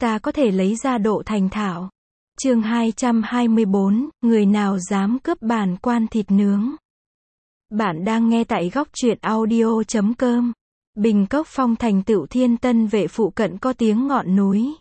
ta có thể lấy ra độ thành thạo. Chương 224, người nào dám cướp bản quan thịt nướng. Bạn đang nghe tại góc truyện audio.com. Bình Cốc Phong thành tựu Thiên Tân Vệ phụ cận có tiếng ngọn núi.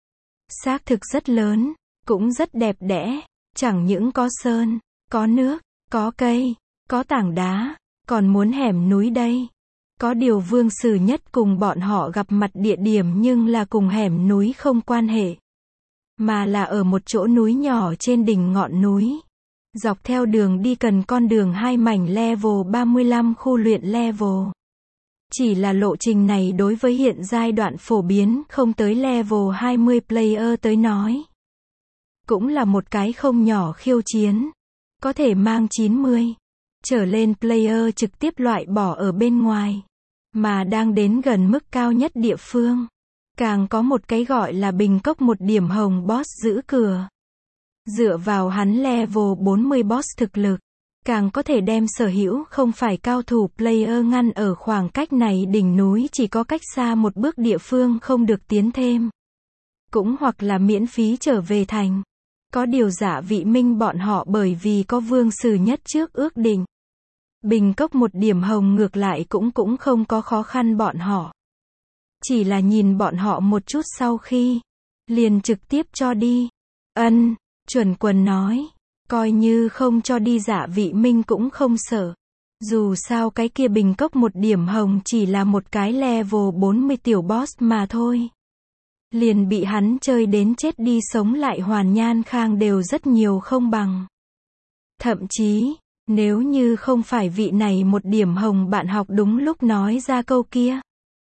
Xác thực rất lớn, cũng rất đẹp đẽ, chẳng những có sơn, có nước, có cây, có tảng đá, còn muốn hẻm núi đây. Có điều Vương Sử Nhất cùng bọn họ gặp mặt địa điểm nhưng là cùng hẻm núi không quan hệ, mà là ở một chỗ núi nhỏ trên đỉnh ngọn núi. Dọc theo đường đi cần con đường 2 mảnh level 35 khu luyện level. Chỉ là lộ trình này đối với hiện giai đoạn phổ biến không tới level 20 player tới nói, cũng là một cái không nhỏ khiêu chiến. Có thể mang 90 trở lên player trực tiếp loại bỏ ở bên ngoài, mà đang đến gần mức cao nhất địa phương. Càng có một cái gọi là Bình Cốc một điểm hồng boss giữ cửa. Dựa vào hắn level 40 boss thực lực, càng có thể đem sở hữu không phải cao thủ player ngăn ở khoảng cách này đỉnh núi chỉ có cách xa một bước địa phương không được tiến thêm. Cũng hoặc là miễn phí trở về thành. Có điều Dạ Vị Minh bọn họ bởi vì có Vương Sử Nhất trước ước định. Bình Cốc một điểm hồng ngược lại cũng không có khó khăn bọn họ. Chỉ là nhìn bọn họ một chút sau khi, liền trực tiếp cho đi. Ân, Chuẩn Quần nói, coi như không cho đi Dạ Vị Minh cũng không sợ. Dù sao cái kia Bình Cốc một điểm hồng chỉ là một cái level 40 tiểu boss mà thôi. Liền bị hắn chơi đến chết đi sống lại Hoàn Nhan Khang đều rất nhiều không bằng. Thậm chí, nếu như không phải vị này một điểm hồng bạn học đúng lúc nói ra câu kia.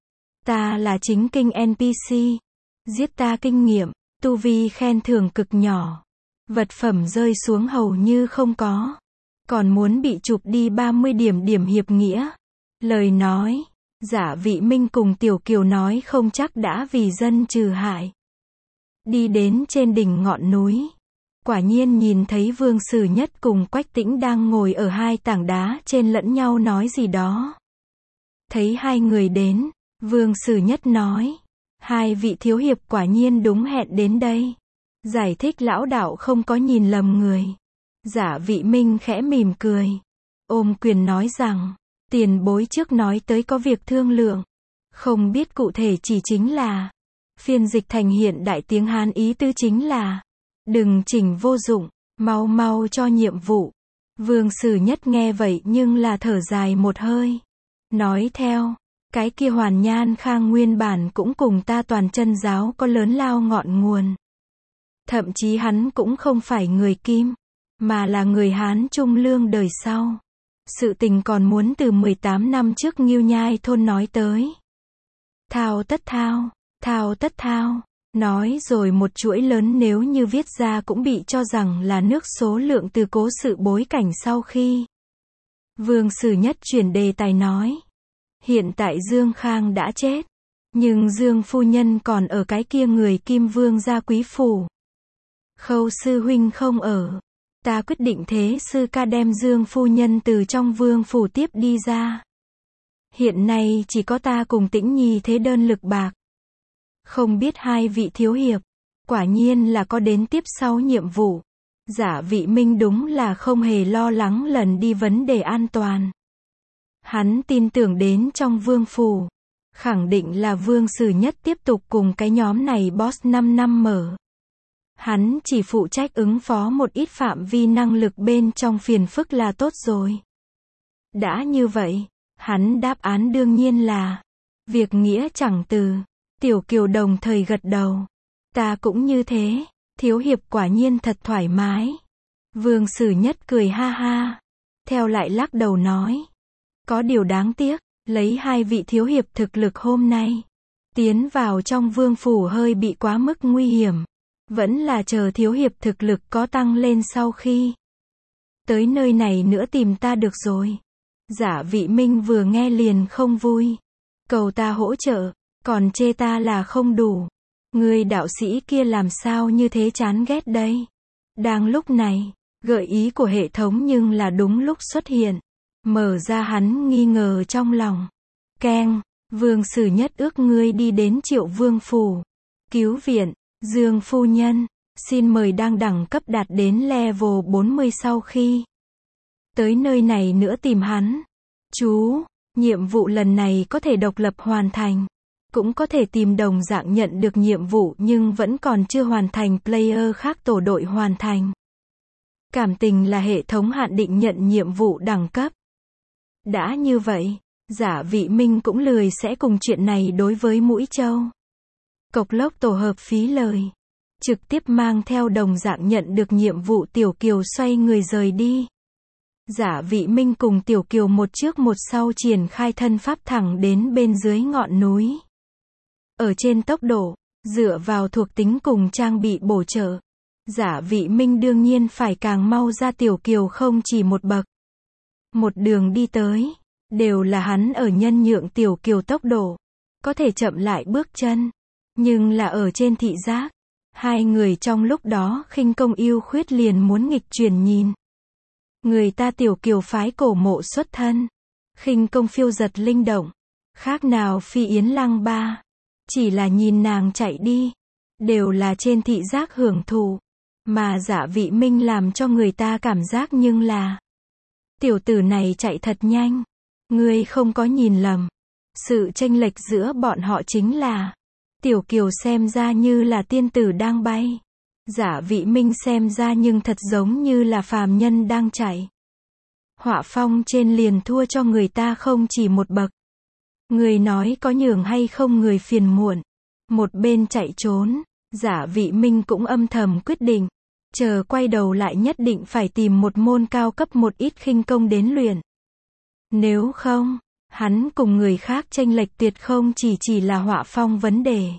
Ta là chính kinh NPC. Giết ta kinh nghiệm, tu vi khen thưởng cực nhỏ. Vật phẩm rơi xuống hầu như không có. Còn muốn bị chụp đi 30 điểm hiệp nghĩa. Lời nói, Dạ Vị Minh cùng Tiểu Kiều nói không chắc đã vì dân trừ hại. Đi đến trên đỉnh ngọn núi. Quả nhiên nhìn thấy Vương Sử Nhất cùng Quách Tĩnh đang ngồi ở 2 tảng đá trên lẫn nhau nói gì đó. Thấy 2 người đến, Vương Sử Nhất nói, 2 vị thiếu hiệp quả nhiên đúng hẹn đến đây. Giải thích lão đạo không có nhìn lầm người. Dạ Vị Minh khẽ mỉm cười, ôm quyền nói rằng, tiền bối trước nói tới có việc thương lượng. Không biết cụ thể chỉ chính là, phiên dịch thành hiện đại tiếng Hán ý tứ chính là, đừng chỉnh vô dụng, mau cho nhiệm vụ. Vương Sử Nhất nghe vậy nhưng là thở dài một hơi. Nói theo, cái kia Hoàn Nhan Khang nguyên bản cũng cùng ta toàn chân giáo có lớn lao ngọn nguồn. Thậm chí hắn cũng không phải người Kim, mà là người Hán Trung Lương đời sau. Sự tình còn muốn từ 18 năm trước Ngưu Nhai thôn nói tới. Thao tất thao. Nói rồi một chuỗi lớn nếu như viết ra cũng bị cho rằng là nước số lượng từ cố sự bối cảnh sau khi. Vương Sử Nhất chuyển đề tài nói. Hiện tại Dương Khang đã chết. Nhưng Dương phu nhân còn ở cái kia người Kim Vương gia quý phủ. Khâu sư huynh không ở. Ta quyết định thế sư ca đem Dương phu nhân từ trong vương phủ tiếp đi ra. Hiện nay chỉ có ta cùng Tĩnh Nhi thế đơn lực bạc. Không biết 2 vị thiếu hiệp, quả nhiên là có đến tiếp sau nhiệm vụ. Dạ Vị Minh đúng là không hề lo lắng lần đi vấn đề an toàn. Hắn tin tưởng đến trong vương phủ, khẳng định là Vương Sử Nhất tiếp tục cùng cái nhóm này boss 5 năm mở. Hắn chỉ phụ trách ứng phó một ít phạm vi năng lực bên trong phiền phức là tốt rồi. Đã như vậy, hắn đáp án đương nhiên là việc nghĩa chẳng từ. Tiểu Kiều đồng thời gật đầu. Ta cũng như thế, thiếu hiệp quả nhiên thật thoải mái. Vương Sử Nhất cười ha ha. Theo lại lắc đầu nói. Có điều đáng tiếc, lấy 2 vị thiếu hiệp thực lực hôm nay. Tiến vào trong vương phủ hơi bị quá mức nguy hiểm. Vẫn là chờ thiếu hiệp thực lực có tăng lên sau khi. Tới nơi này nữa tìm ta được rồi. Dạ Vị Minh vừa nghe liền không vui. Cầu ta hỗ trợ. Còn chê ta là không đủ. Người đạo sĩ kia làm sao như thế chán ghét đây. Đang lúc này, gợi ý của hệ thống nhưng là đúng lúc xuất hiện. Mở ra hắn nghi ngờ trong lòng. Keng, Vương Sử Nhất ước ngươi đi đến Triệu Vương phủ. Cứu viện, Dương phu nhân, xin mời đang đẳng cấp đạt đến level 40 sau khi tới nơi này nữa tìm hắn. Chú, nhiệm vụ lần này có thể độc lập hoàn thành, cũng có thể tìm đồng dạng nhận được nhiệm vụ nhưng vẫn còn chưa hoàn thành player khác tổ đội hoàn thành. Cảm tình là hệ thống hạn định nhận nhiệm vụ đẳng cấp. Đã như vậy, Giả Vị Minh cũng lười sẽ cùng chuyện này đối với Mũi Châu. Cộc lốc tổ hợp phí lời. Trực tiếp mang theo đồng dạng nhận được nhiệm vụ Tiểu Kiều xoay người rời đi. Giả Vị Minh cùng Tiểu Kiều một trước một sau triển khai thân pháp thẳng đến bên dưới ngọn núi. Ở trên tốc độ, dựa vào thuộc tính cùng trang bị bổ trợ, Giả Vị Minh đương nhiên phải càng mau ra Tiểu Kiều không chỉ một bậc. Một đường đi tới, đều là hắn ở nhân nhượng Tiểu Kiều tốc độ, có thể chậm lại bước chân, nhưng là ở trên thị giác, hai người trong lúc đó khinh công ưu khuyết liền muốn nghịch chuyển nhìn. Người ta Tiểu Kiều phái cổ mộ xuất thân, khinh công phiêu giật linh động, khác nào Phi Yến Lăng Ba, chỉ là nhìn nàng chạy đi, đều là trên thị giác hưởng thụ, mà Giả Vị Minh làm cho người ta cảm giác nhưng là tiểu tử này chạy thật nhanh, ngươi không có nhìn lầm. Sự chênh lệch giữa bọn họ chính là Tiểu Kiều xem ra như là tiên tử đang bay, Giả Vị Minh xem ra nhưng thật giống như là phàm nhân đang chạy. Họa phong trên liền thua cho người ta không chỉ một bậc. Người nói có nhường hay không người phiền muộn. Một bên chạy trốn, Giả Vị Minh cũng âm thầm quyết định, chờ quay đầu lại nhất định phải tìm một môn cao cấp một ít khinh công đến luyện. Nếu không, hắn cùng người khác chênh lệch tuyệt không chỉ là họa phong vấn đề.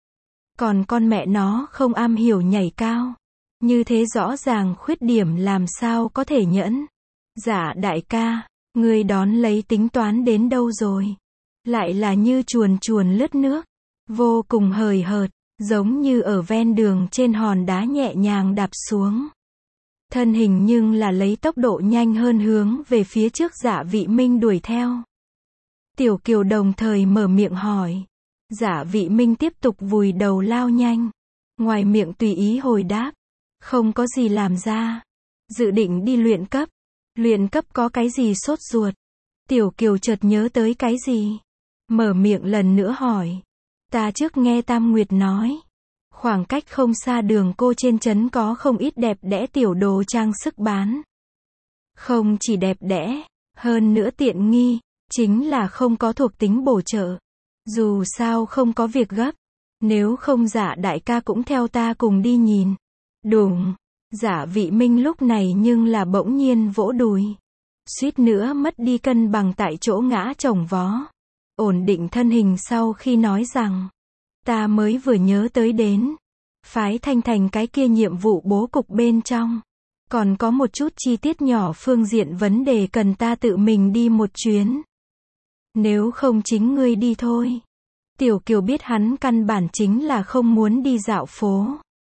Còn con mẹ nó không am hiểu nhảy cao. Như thế rõ ràng khuyết điểm làm sao có thể nhẫn. Giả đại ca, ngươi đón lấy tính toán đến đâu rồi? Lại là như chuồn chuồn lướt nước, vô cùng hời hợt, giống như ở ven đường trên hòn đá nhẹ nhàng đạp xuống. Thân hình nhưng là lấy tốc độ nhanh hơn hướng về phía trước Giả Vị Minh đuổi theo. Tiểu Kiều đồng thời mở miệng hỏi. Giả Vị Minh tiếp tục vùi đầu lao nhanh. Ngoài miệng tùy ý hồi đáp. Không có gì làm ra. Dự định đi luyện cấp. Luyện cấp có cái gì sốt ruột? Tiểu Kiều chợt nhớ tới cái gì? Mở miệng lần nữa hỏi. Ta trước nghe Tam Nguyệt nói. Khoảng cách không xa đường cô trên trấn có không ít đẹp đẽ tiểu đồ trang sức bán. Không chỉ đẹp đẽ, hơn nữa tiện nghi, chính là không có thuộc tính bổ trợ. Dù sao không có việc gấp, nếu không Giả đại ca cũng theo ta cùng đi nhìn. Đùng, Giả Vị Minh lúc này nhưng là bỗng nhiên vỗ đùi. Suýt nữa mất đi cân bằng tại chỗ ngã chồng vó. Ổn định thân hình sau khi nói rằng, ta mới vừa nhớ tới đến. Phái Thanh Thành cái kia nhiệm vụ bố cục bên trong. Còn có một chút chi tiết nhỏ phương diện vấn đề cần ta tự mình đi một chuyến. Nếu không chính ngươi đi thôi. Tiểu Kiều biết hắn căn bản chính là không muốn đi dạo phố.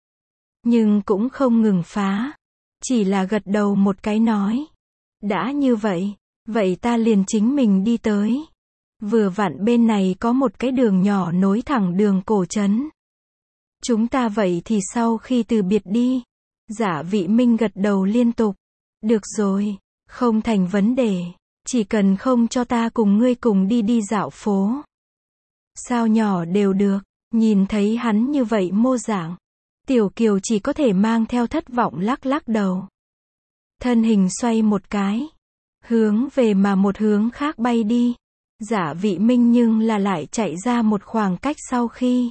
Nhưng cũng không ngừng phá. Chỉ là gật đầu một cái nói. Đã như vậy, vậy ta liền chính mình đi tới. Vừa vặn bên này có một cái đường nhỏ nối thẳng đường cổ trấn. Chúng ta vậy thì sau khi từ biệt đi. Giả Vị Minh gật đầu liên tục. Được rồi, không thành vấn đề. Chỉ cần không cho ta cùng ngươi cùng đi dạo phố. Sao nhỏ đều được. Nhìn thấy hắn như vậy mô dạng. Tiểu Kiều chỉ có thể mang theo thất vọng lắc lắc đầu. Thân hình xoay một cái. Hướng về mà một hướng khác bay đi. Giả Vị Minh nhưng là lại chạy ra một khoảng cách sau khi.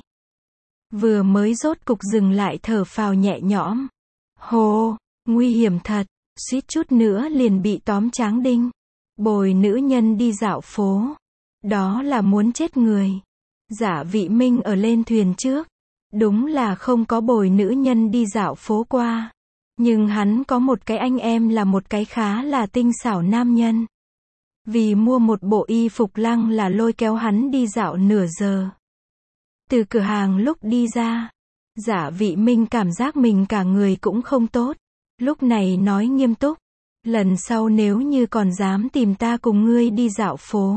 Vừa mới rốt cục dừng lại thở phào nhẹ nhõm. Hồ, nguy hiểm thật. Suýt chút nữa liền bị tóm tráng đinh. Bồi nữ nhân đi dạo phố. Đó là muốn chết người. Giả Vị Minh ở lên thuyền trước. Đúng là không có bồi nữ nhân đi dạo phố qua. Nhưng hắn có một cái anh em là một cái khá là tinh xảo nam nhân. Vì mua một bộ y phục lăng là lôi kéo hắn đi dạo nửa giờ. Từ cửa hàng lúc đi ra, Giả Vị Minh cảm giác mình cả người cũng không tốt. Lúc này nói nghiêm túc. Lần sau nếu như còn dám tìm ta cùng ngươi đi dạo phố.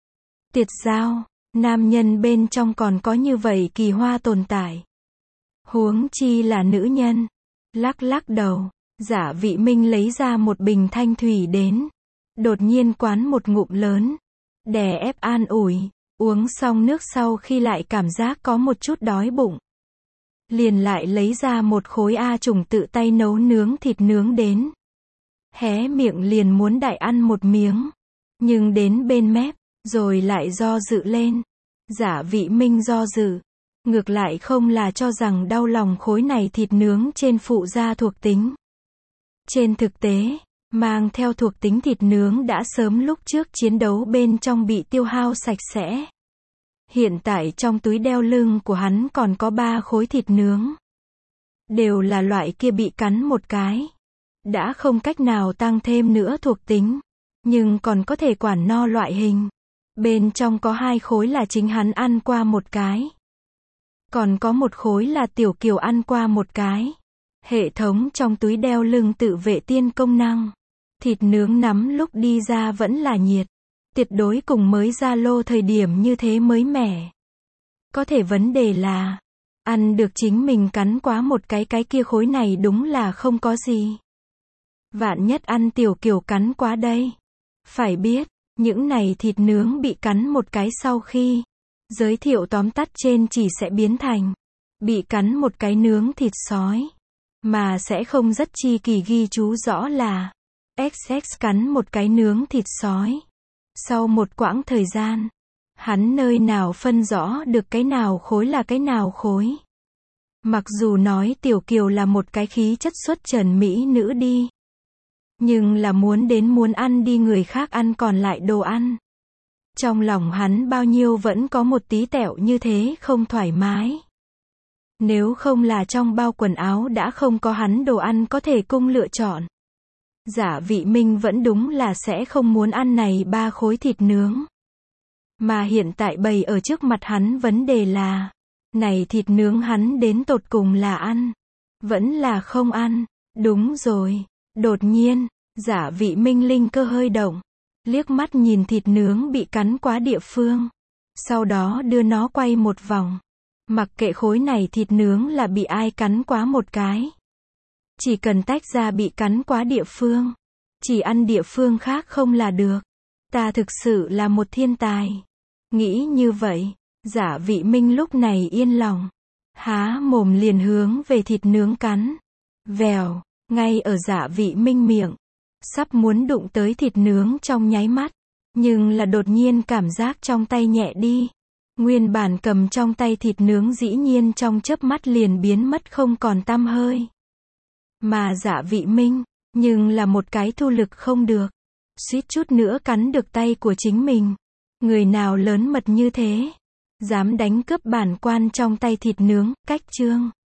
Tiệt giao, nam nhân bên trong còn có như vậy kỳ hoa tồn tại. Huống chi là nữ nhân. Lắc lắc đầu, Giả Vị Minh lấy ra một bình thanh thủy đến. Đột nhiên quán một ngụm lớn. Đè ép an ủi. Uống xong nước sau khi lại cảm giác có một chút đói bụng. Liền lại lấy ra một khối A Trùng tự tay nấu nướng thịt nướng đến. Hé miệng liền muốn đại ăn một miếng. Nhưng đến bên mép, rồi lại do dự lên. Giả Vị Minh do dự. Ngược lại không là cho rằng đau lòng khối này thịt nướng trên phụ gia thuộc tính. Trên thực tế, mang theo thuộc tính thịt nướng đã sớm lúc trước chiến đấu bên trong bị tiêu hao sạch sẽ. Hiện tại trong túi đeo lưng của hắn còn có 3 khối thịt nướng. Đều là loại kia bị cắn một cái. Đã không cách nào tăng thêm nữa thuộc tính. Nhưng còn có thể quản no loại hình. Bên trong có 2 khối là chính hắn ăn qua một cái. Còn có một khối là Tiểu Kiều ăn qua một cái. Hệ thống trong túi đeo lưng tự vệ tiên công năng. Thịt nướng nắm lúc đi ra vẫn là nhiệt. Tuyệt đối cùng mới ra lô thời điểm như thế mới mẻ. Có thể vấn đề là, ăn được chính mình cắn quá một cái kia khối này đúng là không có gì. Vạn nhất ăn Tiểu Kiều cắn quá đây. Phải biết, những này thịt nướng bị cắn một cái sau khi giới thiệu tóm tắt trên chỉ sẽ biến thành bị cắn một cái nướng thịt sói. Mà sẽ không rất chi kỳ ghi chú rõ là XX cắn một cái nướng thịt sói. Sau một quãng thời gian, hắn nơi nào phân rõ được cái nào khối là cái nào khối. Mặc dù nói Tiểu Kiều là một cái khí chất xuất trần mỹ nữ đi. Nhưng là muốn ăn đi người khác ăn còn lại đồ ăn. Trong lòng hắn bao nhiêu vẫn có một tí tẹo như thế không thoải mái. Nếu không là trong bao quần áo đã không có hắn đồ ăn có thể cung lựa chọn. Giả Vị Minh vẫn đúng là sẽ không muốn ăn này 3 khối thịt nướng. Mà hiện tại bày ở trước mặt hắn vấn đề là, này thịt nướng hắn đến tột cùng là ăn, vẫn là không ăn. Đúng rồi. Đột nhiên, Giả Vị Minh linh cơ hơi động. Liếc mắt nhìn thịt nướng bị cắn quá địa phương. Sau đó đưa nó quay một vòng. Mặc kệ khối này thịt nướng là bị ai cắn quá một cái. Chỉ cần tách ra bị cắn quá địa phương. Chỉ ăn địa phương khác không là được. Ta thực sự là một thiên tài. Nghĩ như vậy, Giả Vị Minh lúc này yên lòng. Há mồm liền hướng về thịt nướng cắn. Vèo, ngay ở Giả Vị Minh miệng. Sắp muốn đụng tới thịt nướng trong nháy mắt. Nhưng là đột nhiên cảm giác trong tay nhẹ đi. Nguyên bản cầm trong tay thịt nướng dĩ nhiên trong chớp mắt liền biến mất không còn tăm hơi. Mà Giả Vị Minh, nhưng là một cái thu lực không được. Suýt chút nữa cắn được tay của chính mình. Người nào lớn mật như thế? Dám đánh cướp bản quan trong tay thịt nướng, cách chương.